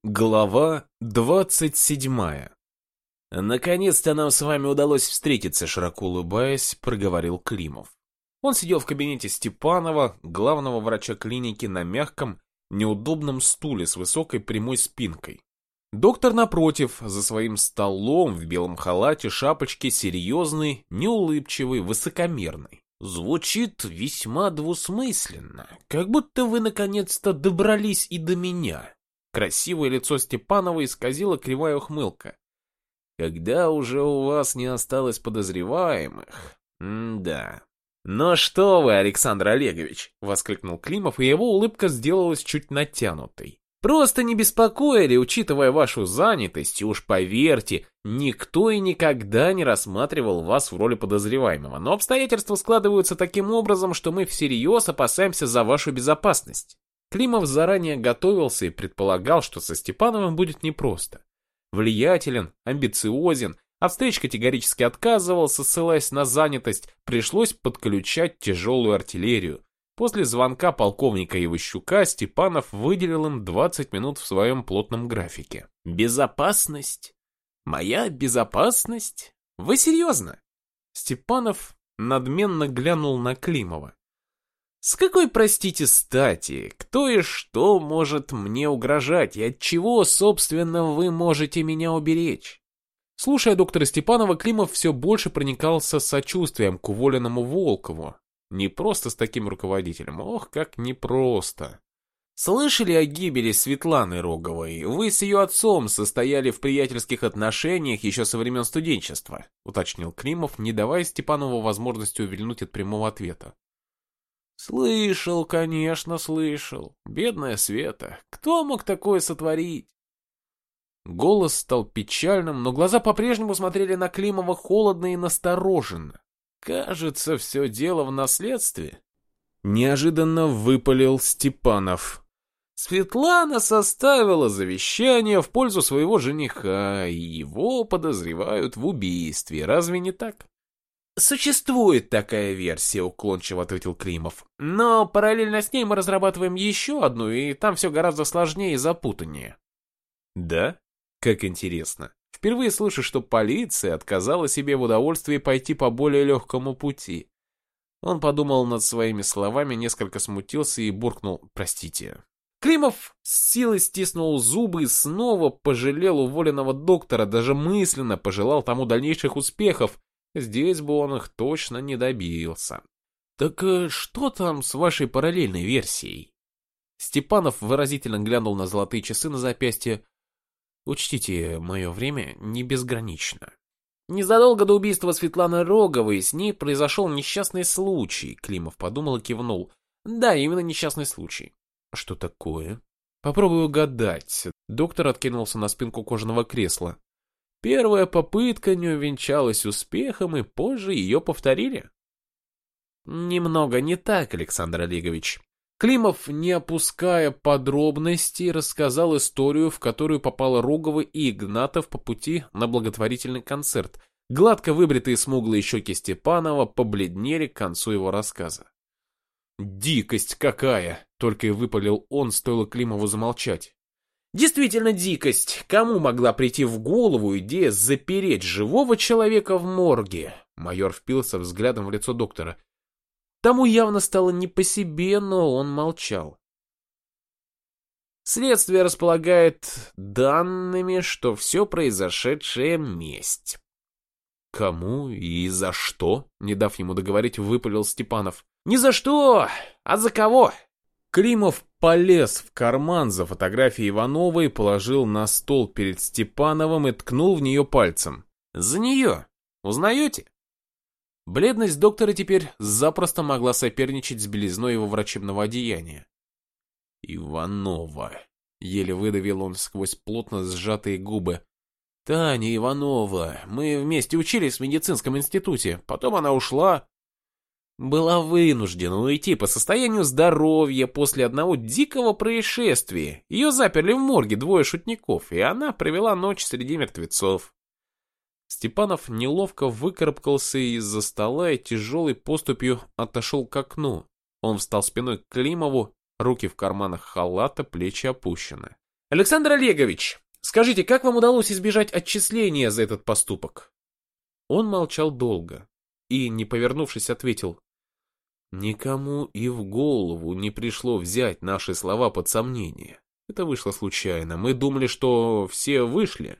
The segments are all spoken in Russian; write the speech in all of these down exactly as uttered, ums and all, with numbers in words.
Глава двадцать седьмая. «Наконец-то нам с вами удалось встретиться», — широко улыбаясь, проговорил Климов. Он сидел в кабинете Степанова, главного врача клиники, на мягком, неудобном стуле с высокой прямой спинкой. Доктор, напротив, за своим столом в белом халате, шапочке, серьезный, неулыбчивый, высокомерный. «Звучит весьма двусмысленно, как будто вы наконец-то добрались и до меня». Красивое лицо Степанова исказило кривая ухмылка. «Когда уже у вас не осталось подозреваемых? М-да». «Ну что вы, Александр Олегович!» — воскликнул Климов, и его улыбка сделалась чуть натянутой. «Просто не беспокоили, учитывая вашу занятость, и уж поверьте, никто и никогда не рассматривал вас в роли подозреваемого, но обстоятельства складываются таким образом, что мы всерьез опасаемся за вашу безопасность». Климов заранее готовился и предполагал, что со Степановым будет непросто. Влиятелен, амбициозен, от встреч категорически отказывался, ссылаясь на занятость, пришлось подключать тяжелую артиллерию. После звонка полковника Иващука Степанов выделил им двадцать минут в своем плотном графике. «Безопасность? Моя безопасность? Вы серьезно?» Степанов надменно глянул на Климова. «С какой, простите, стати? Кто и что может мне угрожать, и от чего, собственно, вы можете меня уберечь?» Слушая доктора Степанова, Климов все больше проникался сочувствием к уволенному Волкову. Не просто с таким руководителем, ох, как непросто. «Слышали о гибели Светланы Роговой? Вы с ее отцом состояли в приятельских отношениях еще со времен студенчества», уточнил Климов, не давая Степанову возможности увильнуть от прямого ответа. «Слышал, конечно, слышал. Бедная Света. Кто мог такое сотворить?» Голос стал печальным, но глаза по-прежнему смотрели на Климова холодно и настороженно. «Кажется, все дело в наследстве». Неожиданно выпалил Степанов. «Светлана составила завещание в пользу своего жениха, и его подозревают в убийстве. Разве не так?» «Существует такая версия», — уклончиво ответил Климов. «Но параллельно с ней мы разрабатываем еще одну, и там все гораздо сложнее и запутаннее». «Да? Как интересно. Впервые слышу, что полиция отказала себе в удовольствии пойти по более легкому пути». Он подумал над своими словами, несколько смутился и буркнул «простите». Климов с силой стиснул зубы и снова пожалел уволенного доктора, даже мысленно пожелал тому дальнейших успехов. Здесь бы он их точно не добился. «Так что там с вашей параллельной версией?» Степанов выразительно глянул на золотые часы на запястье. «Учтите, мое время не безгранично». «Незадолго до убийства Светланы Роговой с ней произошел несчастный случай», Климов подумал и кивнул. «Да, именно несчастный случай». «Что такое?» «Попробую угадать». Доктор откинулся на спинку кожаного кресла. Первая попытка не увенчалась успехом, и позже ее повторили. Немного не так, Александр Олегович. Климов, не опуская подробностей, рассказал историю, в которую попала Рогова и Игнатов по пути на благотворительный концерт. Гладко выбритые смуглые щеки Степанова побледнели к концу его рассказа. «Дикость какая!» — только и выпалил он, стоило Климову замолчать. Действительно дикость. Кому могла прийти в голову идея запереть живого человека в морге? Майор впился взглядом в лицо доктора. Тому явно стало не по себе, но он молчал. Следствие располагает данными, что все произошедшее месть. Кому и за что? Не дав ему договорить, выпалил Степанов. Ни за что, а за кого? Климов полез в карман за фотографией Ивановой, положил на стол перед Степановым и ткнул в нее пальцем. «За нее! Узнаете?» Бледность доктора теперь запросто могла соперничать с белизной его врачебного одеяния. «Иванова!» — еле выдавил он сквозь плотно сжатые губы. «Таня Иванова. Мы вместе учились в медицинском институте. Потом она ушла...» Была вынуждена уйти по состоянию здоровья после одного дикого происшествия. Ее заперли в морге двое шутников, и она провела ночь среди мертвецов. Степанов неловко выкарабкался из-за стола и тяжелой поступью отошел к окну. Он встал спиной к Климову, руки в карманах халата, плечи опущены. Александр Олегович, скажите, как вам удалось избежать отчисления за этот поступок? Он молчал долго и, не повернувшись, ответил: никому и в голову не пришло взять наши слова под сомнение. Это вышло случайно. Мы думали, что все вышли.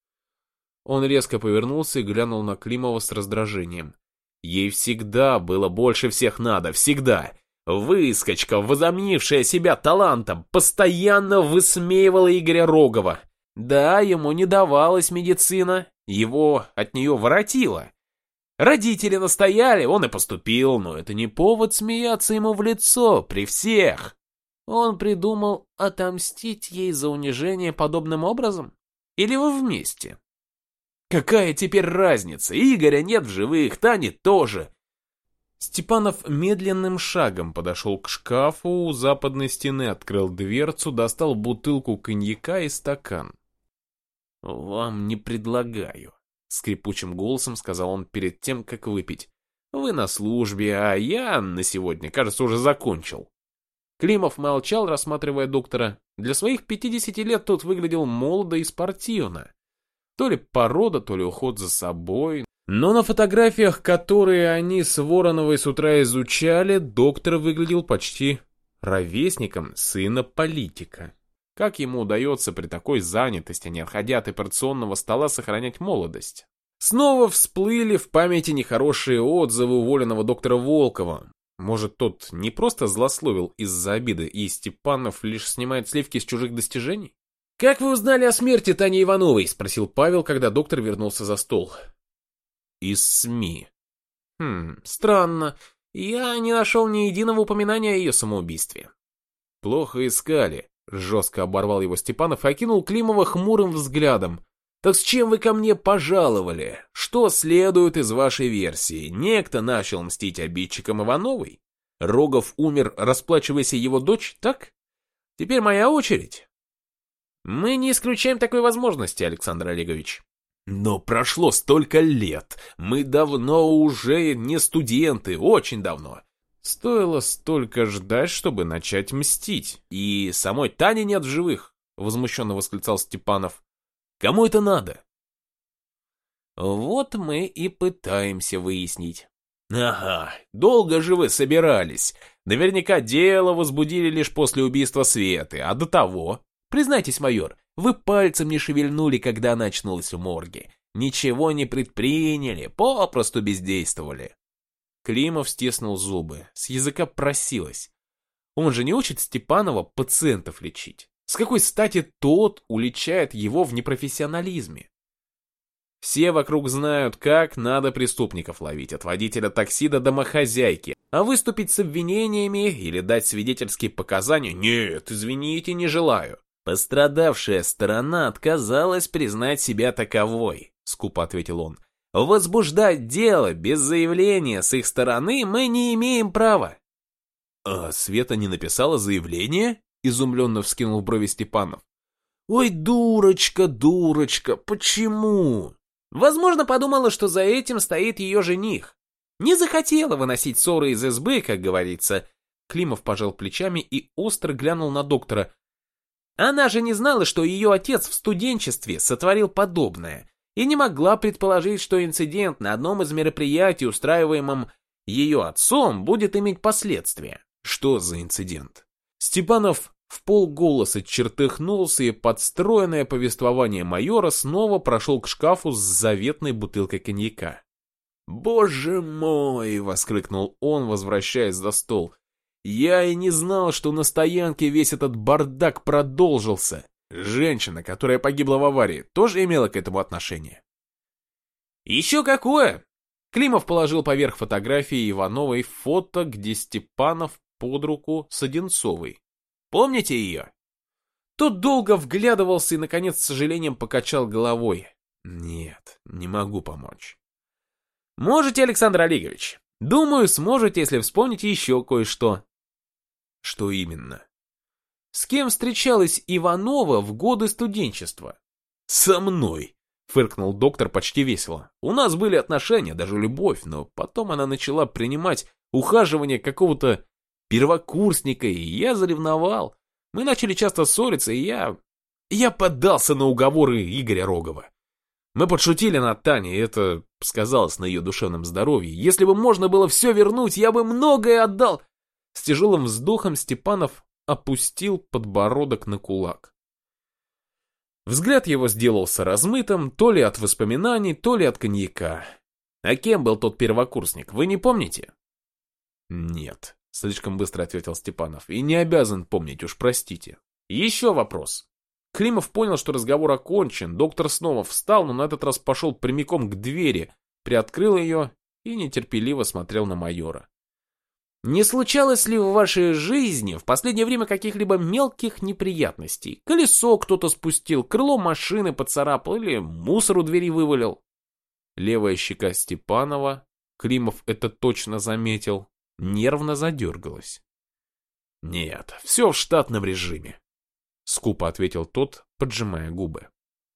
Он резко повернулся и глянул на Климова с раздражением. Ей всегда было больше всех надо, всегда. Выскочка, возомнившая себя талантом, постоянно высмеивала Игоря Рогова. Да, ему не давалась медицина, его от нее воротило. Родители настояли, он и поступил, но это не повод смеяться ему в лицо при всех. Он придумал отомстить ей за унижение подобным образом? Или вы вместе? Какая теперь разница? Игоря нет в живых, Тани тоже. Степанов медленным шагом подошел к шкафу у западной стены, открыл дверцу, достал бутылку коньяка и стакан. «Вам не предлагаю», — скрипучим голосом сказал он перед тем, как выпить. «Вы на службе, а я на сегодня, кажется, уже закончил». Климов молчал, рассматривая доктора. Для своих пятидесяти лет тот выглядел молодо и спортивно. То ли порода, то ли уход за собой. Но на фотографиях, которые они с Вороновой с утра изучали, доктор выглядел почти ровесником сына политика. Как ему удается при такой занятости, не отходя от операционного стола, сохранять молодость? Снова всплыли в памяти нехорошие отзывы уволенного доктора Волкова. Может, тот не просто злословил из-за обиды, и Степанов лишь снимает сливки с чужих достижений? «Как вы узнали о смерти Тани Ивановой?» — спросил Павел, когда доктор вернулся за стол. «Из СМИ». «Хм, странно. Я не нашел ни единого упоминания о ее самоубийстве». «Плохо искали», — жестко оборвал его Степанов и окинул Климова хмурым взглядом. «Так с чем вы ко мне пожаловали? Что следует из вашей версии? Некто начал мстить обидчикам Ивановой? Рогов умер, расплачиваясь его дочь, так? Теперь моя очередь?» «Мы не исключаем такой возможности, Александр Олегович». «Но прошло столько лет. Мы давно уже не студенты, очень давно. Стоило столько ждать, чтобы начать мстить. И самой Тани нет в живых», — возмущенно восклицал Степанов. «Кому это надо?» «Вот мы и пытаемся выяснить». «Ага, долго же вы собирались. Наверняка дело возбудили лишь после убийства Светы, а до того...» «Признайтесь, майор, вы пальцем не шевельнули, когда она очнулась в морге. Ничего не предприняли, попросту бездействовали». Климов стиснул зубы, с языка просилось. Он же не учит Степанова пациентов лечить. С какой стати тот уличает его в непрофессионализме? Все вокруг знают, как надо преступников ловить, от водителя такси до домохозяйки. А выступить с обвинениями или дать свидетельские показания? Нет, извините, не желаю. «Пострадавшая сторона отказалась признать себя таковой», — скупо ответил он. «Возбуждать дело без заявления с их стороны мы не имеем права». «А Света не написала заявление?» — изумленно вскинул брови Степанов. «Ой, дурочка, дурочка, почему?» «Возможно, подумала, что за этим стоит ее жених. Не захотела выносить ссоры из избы, как говорится». Климов пожал плечами и остро глянул на доктора. Она же не знала, что ее отец в студенчестве сотворил подобное, и не могла предположить, что инцидент на одном из мероприятий, устраиваемом ее отцом, будет иметь последствия. Что за инцидент? Степанов вполголоса чертыхнулся, и подстроенное повествование майора снова прошел к шкафу с заветной бутылкой коньяка. «Боже мой!» — воскликнул он, возвращаясь за стол. «Я и не знал, что на стоянке весь этот бардак продолжился. Женщина, которая погибла в аварии, тоже имела к этому отношение?» «Еще какое!» Климов положил поверх фотографии Ивановой фото, где Степанов под руку с Одинцовой. «Помните ее?» Тот долго вглядывался и, наконец, с сожалением покачал головой. «Нет, не могу помочь». «Можете, Александр Олегович? Думаю, сможете, если вспомните еще кое-что». «Что именно?» «С кем встречалась Иванова в годы студенчества?» «Со мной», — фыркнул доктор почти весело. «У нас были отношения, даже любовь, но потом она начала принимать ухаживание какого-то первокурсника, и я заревновал. Мы начали часто ссориться, и я Я поддался на уговоры Игоря Рогова. Мы подшутили над Таней, и это сказалось на ее душевном здоровье. Если бы можно было все вернуть, я бы многое отдал. С тяжелым вздохом Степанов опустил подбородок на кулак. Взгляд его сделался размытым, то ли от воспоминаний, то ли от коньяка. А кем был тот первокурсник, вы не помните? Нет, слишком быстро ответил Степанов, и не обязан помнить, уж простите. Еще вопрос. Климов понял, что разговор окончен, доктор снова встал, но на этот раз пошел прямиком к двери, приоткрыл ее и нетерпеливо смотрел на майора. Не случалось ли в вашей жизни в последнее время каких-либо мелких неприятностей? Колесо кто-то спустил, крыло машины поцарапал или мусор у двери вывалил? Левая щека Степанова, Климов это точно заметил, нервно задергалась. Нет, все в штатном режиме. Скупо ответил тот, поджимая губы.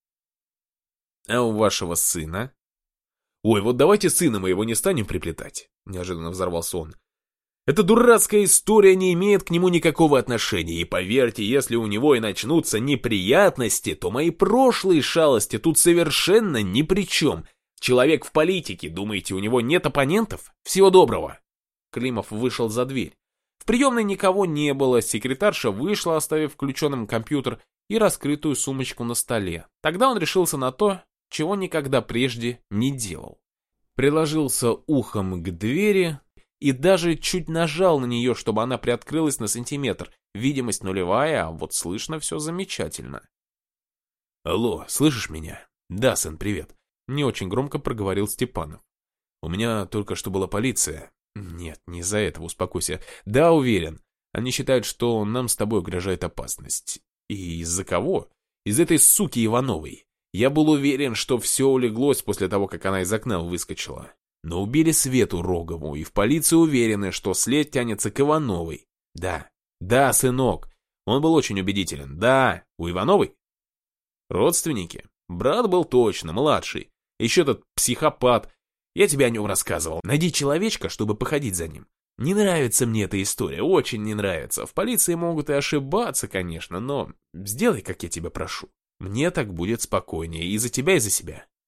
А у вашего сына? Ой, вот давайте сына моего не станем приплетать, неожиданно взорвался он. Эта дурацкая история не имеет к нему никакого отношения, и поверьте, если у него и начнутся неприятности, то мои прошлые шалости тут совершенно ни при чем. Человек в политике, думаете, у него нет оппонентов? Всего доброго. Климов вышел за дверь. В приемной никого не было, секретарша вышла, оставив включенным компьютер и раскрытую сумочку на столе. Тогда он решился на то, чего никогда прежде не делал. Приложился ухом к двери и даже чуть нажал на нее, чтобы она приоткрылась на сантиметр. Видимость нулевая, а вот слышно все замечательно. «Алло, слышишь меня?» «Да, сын, привет», — не очень громко проговорил Степанов. «У меня только что была полиция». «Нет, не из-за этого, успокойся. Да, уверен. Они считают, что нам с тобой угрожает опасность. И из-за кого? Из этой суки Ивановой. Я был уверен, что все улеглось после того, как она из окна выскочила. Но убили Свету Рогову, и в полиции уверены, что след тянется к Ивановой. Да, да, сынок. Он был очень убедителен. Да, у Ивановой. Родственники. Брат был точно, младший. Еще тот психопат. Я тебе о нем рассказывал. Найди человечка, чтобы походить за ним. Не нравится мне эта история, очень не нравится. В полиции могут и ошибаться, конечно, но сделай, как я тебя прошу. Мне так будет спокойнее и за тебя, и за себя.